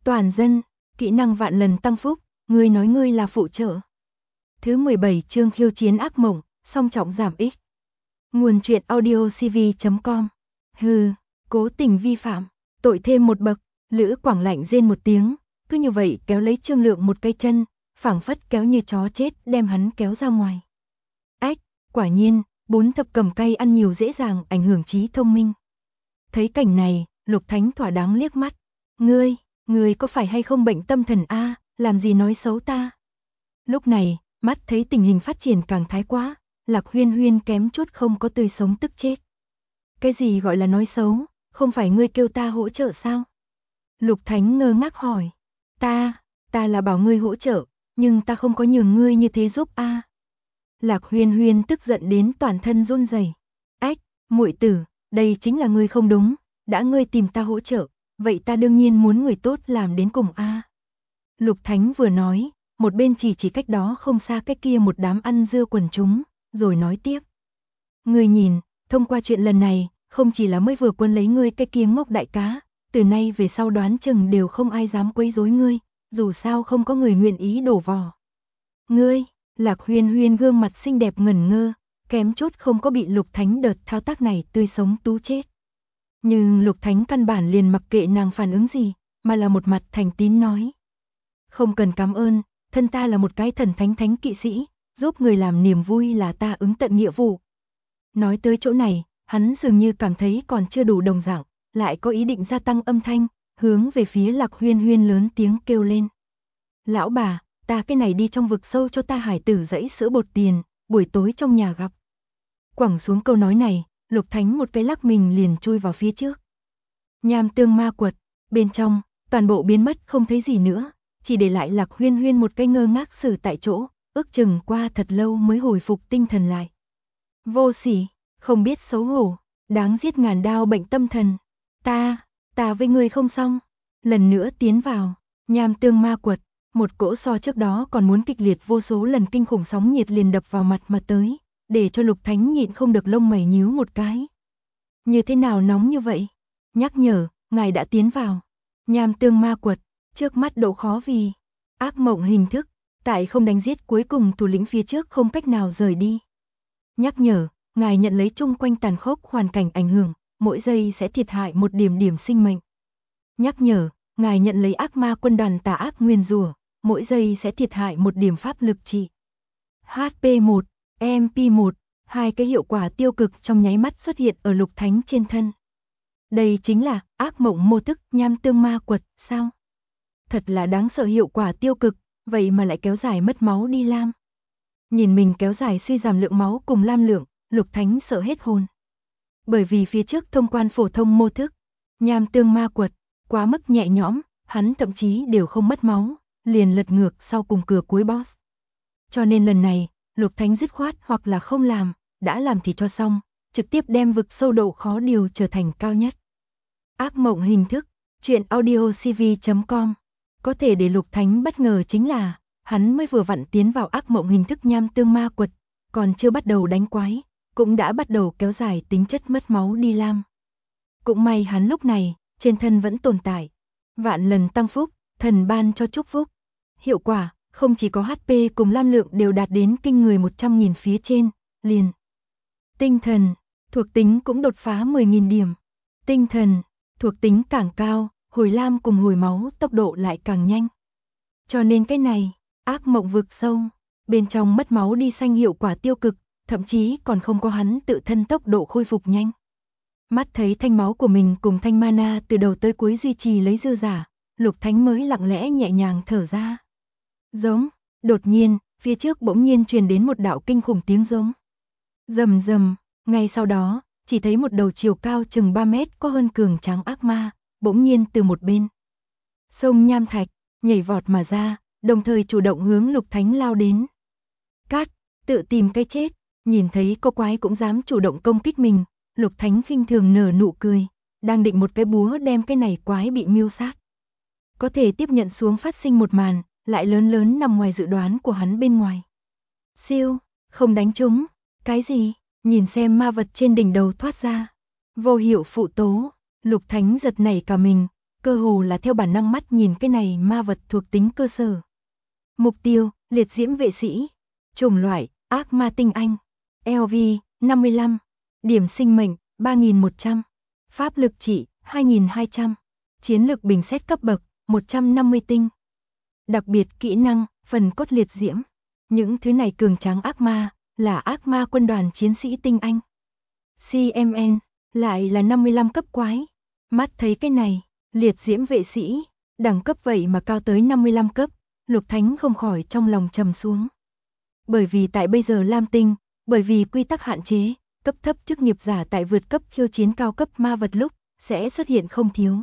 Toàn dân, kỹ năng vạn lần tăng phúc, ngươi nói ngươi là phụ trợ. Thứ 17 chương khiêu chiến ác mộng, song trọng giảm X. Nguồn truyện audiocv.com. Hừ, cố tình vi phạm, tội thêm một bậc. Lữ Quảng lạnh rên một tiếng, cứ như vậy kéo lấy Trương Lượng một cây chân, phảng phất kéo như chó chết đem hắn kéo ra ngoài. Ách, quả nhiên, 4 thập cầm cay ăn nhiều dễ dàng ảnh hưởng trí thông minh. Thấy cảnh này, Lục Thánh thỏa đáng liếc mắt. Ngươi có phải hay không bệnh tâm thần a, làm gì nói xấu ta? Lúc này, mắt thấy tình hình phát triển càng thái quá, Lạc Huyên Huyên kém chút không có tươi sống tức chết. Cái gì gọi là nói xấu, không phải ngươi kêu ta hỗ trợ sao? Lục Thánh ngơ ngác hỏi. Ta là bảo ngươi hỗ trợ, nhưng ta không có nhường ngươi như thế giúp a. Lạc Huyên Huyên tức giận đến toàn thân run rẩy. Ách, muội tử, đây chính là ngươi không đúng, đã ngươi tìm ta hỗ trợ, vậy ta đương nhiên muốn người tốt làm đến cùng a. Lục Thánh vừa nói, một bên chỉ cách đó không xa cách kia một đám ăn dưa quần chúng, rồi nói tiếp. Ngươi nhìn, thông qua chuyện lần này, không chỉ là mới vừa quân lấy ngươi cái kia ngốc đại cá, từ nay về sau đoán chừng đều không ai dám quấy rối ngươi, dù sao không có người nguyện ý đổ vò. Ngươi, Lạc Huyên Huyên gương mặt xinh đẹp ngẩn ngơ, kém chút không có bị Lục Thánh đợt thao tác này tươi sống tú chết. Nhưng Lục Thánh căn bản liền mặc kệ nàng phản ứng gì, mà là một mặt thành tín nói. Không cần cảm ơn, thân ta là một cái thần thánh kỵ sĩ, giúp người làm niềm vui là ta ứng tận nghĩa vụ. Nói tới chỗ này, hắn dường như cảm thấy còn chưa đủ đồng dạng, lại có ý định gia tăng âm thanh, hướng về phía Lạc Huyên Huyên lớn tiếng kêu lên. Lão bà, ta cái này đi trong vực sâu cho ta hải tử dãy sữa bột tiền, buổi tối trong nhà gặp. Quẳng xuống câu nói này, Lục Thánh một cái lắc mình liền chui vào phía trước. Nham tương ma quật, bên trong, toàn bộ biến mất không thấy gì nữa, chỉ để lại Lạc Huyên Huyên một cái ngơ ngác xử tại chỗ, ước chừng qua thật lâu mới hồi phục tinh thần lại. Vô sỉ, không biết xấu hổ, đáng giết ngàn đao bệnh tâm thần. Ta với ngươi không xong. Lần nữa tiến vào, nham tương ma quật, một cỗ so trước đó còn muốn kịch liệt vô số lần kinh khủng sóng nhiệt liền đập vào mặt mà tới, để cho Lục Thánh nhịn không được lông mày nhíu một cái. Như thế nào nóng như vậy? Nhắc nhở, ngài đã tiến vào. Nham tương ma quật, trước mắt độ khó vì ác mộng hình thức, tại không đánh giết cuối cùng thủ lĩnh phía trước không cách nào rời đi. Nhắc nhở, ngài nhận lấy chung quanh tàn khốc hoàn cảnh ảnh hưởng, mỗi giây sẽ thiệt hại một điểm sinh mệnh. Nhắc nhở, ngài nhận lấy ác ma quân đoàn tà ác nguyên rủa, mỗi giây sẽ thiệt hại một điểm pháp lực trị. HP1, MP1, hai cái hiệu quả tiêu cực trong nháy mắt xuất hiện ở Lục Thánh trên thân. Đây chính là ác mộng mô thức nham tương ma quật, sao? Thật là đáng sợ hiệu quả tiêu cực, vậy mà lại kéo dài mất máu đi lam. Nhìn mình kéo dài suy giảm lượng máu cùng lam lượng, Lục Thánh sợ hết hồn. Bởi vì phía trước thông quan phổ thông mô thức, nham tương ma quật, quá mức nhẹ nhõm, hắn thậm chí đều không mất máu, liền lật ngược sau cùng cửa cuối boss. Cho nên lần này, Lục Thánh dứt khoát hoặc là không làm, đã làm thì cho xong, trực tiếp đem vực sâu độ khó điều trở thành cao nhất. Ác mộng hình thức, truyện audiocv.com. Có thể để Lục Thánh bất ngờ chính là, hắn mới vừa vặn tiến vào ác mộng hình thức nham tương ma quật, còn chưa bắt đầu đánh quái, cũng đã bắt đầu kéo dài tính chất mất máu đi lam. Cũng may hắn lúc này, trên thân vẫn tồn tại vạn lần tăng phúc, thần ban cho chúc phúc. Hiệu quả, không chỉ có HP cùng lam lượng đều đạt đến kinh người 100.000 phía trên, liền. Tinh thần, thuộc tính cũng đột phá 10.000 điểm. Tinh thần, thuộc tính càng cao, hồi lam cùng hồi máu tốc độ lại càng nhanh. Cho nên cái này, ác mộng vực sâu, bên trong mất máu đi xanh hiệu quả tiêu cực, thậm chí còn không có hắn tự thân tốc độ khôi phục nhanh. Mắt thấy thanh máu của mình cùng thanh mana từ đầu tới cuối duy trì lấy dư giả, Lục Thánh mới lặng lẽ nhẹ nhàng thở ra. Giống, đột nhiên, phía trước bỗng nhiên truyền đến một đạo kinh khủng tiếng giống. Rầm rầm, ngay sau đó, chỉ thấy một đầu chiều cao chừng 3 mét có hơn cường tráng ác ma, bỗng nhiên từ một bên sông nham thạch, nhảy vọt mà ra, đồng thời chủ động hướng Lục Thánh lao đến. Cát, tự tìm cái chết, nhìn thấy cô quái cũng dám chủ động công kích mình, Lục Thánh khinh thường nở nụ cười, đang định một cái búa đem cái này quái bị mưu sát. Có thể tiếp nhận xuống phát sinh một màn, lại lớn nằm ngoài dự đoán của hắn bên ngoài. Siêu, không đánh trúng, cái gì, nhìn xem ma vật trên đỉnh đầu thoát ra. Vô hiệu phụ tố, Lục Thánh giật nảy cả mình, cơ hồ là theo bản năng mắt nhìn cái này ma vật thuộc tính cơ sở. Mục tiêu, liệt diễm vệ sĩ. Chủng loại, ác ma tinh anh. LV, 55. Điểm sinh mệnh, 3100. Pháp lực trị, 2200. Chiến lực bình xét cấp bậc, 150 tinh. Đặc biệt kỹ năng, phần cốt liệt diễm. Những thứ này cường tráng ác ma, là ác ma quân đoàn chiến sĩ tinh anh. CMN, lại là 55 cấp quái. Mắt thấy cái này, liệt diễm vệ sĩ, đẳng cấp vậy mà cao tới 55 cấp, Lục Thánh không khỏi trong lòng trầm xuống. Bởi vì tại bây giờ Lam Tinh, bởi vì quy tắc hạn chế, cấp thấp chức nghiệp giả tại vượt cấp khiêu chiến cao cấp ma vật lúc, sẽ xuất hiện không thiếu.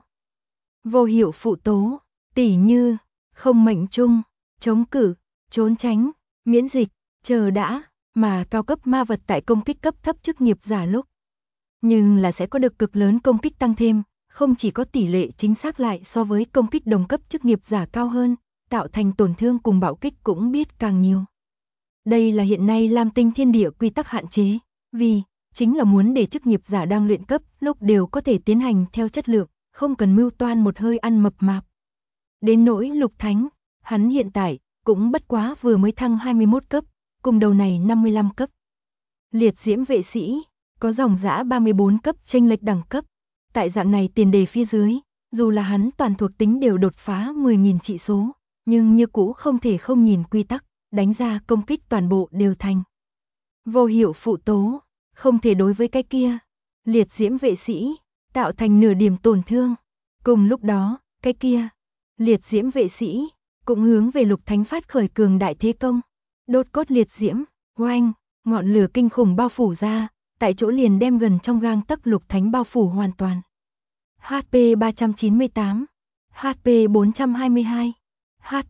Vô hiệu phụ tố, tỉ như, không mệnh trung, chống cự, trốn tránh, miễn dịch, chờ đã, mà cao cấp ma vật tại công kích cấp thấp chức nghiệp giả lúc. Nhưng là sẽ có được cực lớn công kích tăng thêm, không chỉ có tỷ lệ chính xác lại so với công kích đồng cấp chức nghiệp giả cao hơn, tạo thành tổn thương cùng bạo kích cũng biết càng nhiều. Đây là hiện nay Lam Tinh thiên địa quy tắc hạn chế, vì chính là muốn để chức nghiệp giả đang luyện cấp lúc đều có thể tiến hành theo chất lượng, không cần mưu toan một hơi ăn mập mạp. Đến nỗi Lục Thánh, hắn hiện tại cũng bất quá vừa mới thăng 21 cấp, cùng đầu này 55 cấp. Liệt diễm vệ sĩ, có dòng dã 34 cấp chênh lệch đẳng cấp. Tại dạng này tiền đề phía dưới, dù là hắn toàn thuộc tính đều đột phá 10.000 trị số, nhưng như cũ không thể không nhìn quy tắc, đánh ra công kích toàn bộ đều thành vô hiệu phụ tố, không thể đối với cái kia, liệt diễm vệ sĩ, tạo thành nửa điểm tổn thương. Cùng lúc đó, cái kia, liệt diễm vệ sĩ, cũng hướng về Lục Thánh phát khởi cường đại thế công. Đốt cốt liệt diễm, oanh, ngọn lửa kinh khủng bao phủ ra, tại chỗ liền đem gần trong gang tấc Lục Thánh bao phủ hoàn toàn. HP 398, HP 422, HP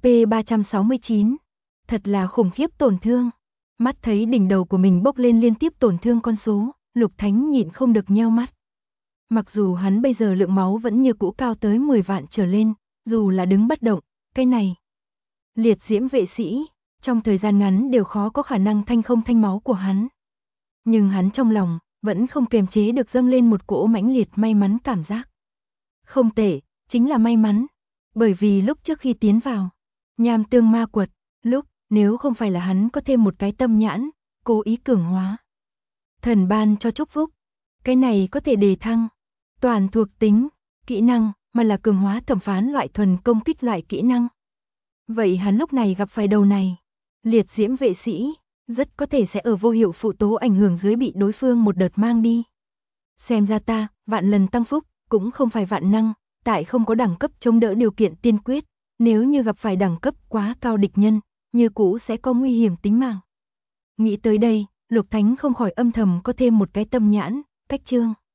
369, thật là khủng khiếp tổn thương. Mắt thấy đỉnh đầu của mình bốc lên liên tiếp tổn thương con số, Lục Thánh nhịn không được nheo mắt. Mặc dù hắn bây giờ lượng máu vẫn như cũ cao tới 10 vạn trở lên, dù là đứng bất động, cái này. Liệt diễm vệ sĩ, trong thời gian ngắn đều khó có khả năng thanh không thanh máu của hắn. Nhưng hắn trong lòng, vẫn không kiềm chế được dâng lên một cỗ mãnh liệt may mắn cảm giác. Không tệ, chính là may mắn. Bởi vì lúc trước khi tiến vào, nham tương ma quật, lúc, nếu không phải là hắn có thêm một cái tâm nhãn, cố ý cường hóa. Thần ban cho chúc phúc, cái này có thể đề thăng, toàn thuộc tính, kỹ năng, mà là cường hóa thẩm phán loại thuần công kích loại kỹ năng. Vậy hắn lúc này gặp phải đầu này, liệt diễm vệ sĩ, rất có thể sẽ ở vô hiệu phụ tố ảnh hưởng dưới bị đối phương một đợt mang đi. Xem ra ta, vạn lần tăng phúc, cũng không phải vạn năng, tại không có đẳng cấp chống đỡ điều kiện tiên quyết, nếu như gặp phải đẳng cấp quá cao địch nhân, như cũ sẽ có nguy hiểm tính mạng. Nghĩ tới đây, Lục Thánh không khỏi âm thầm có thêm một cái tâm nhãn, cách chương.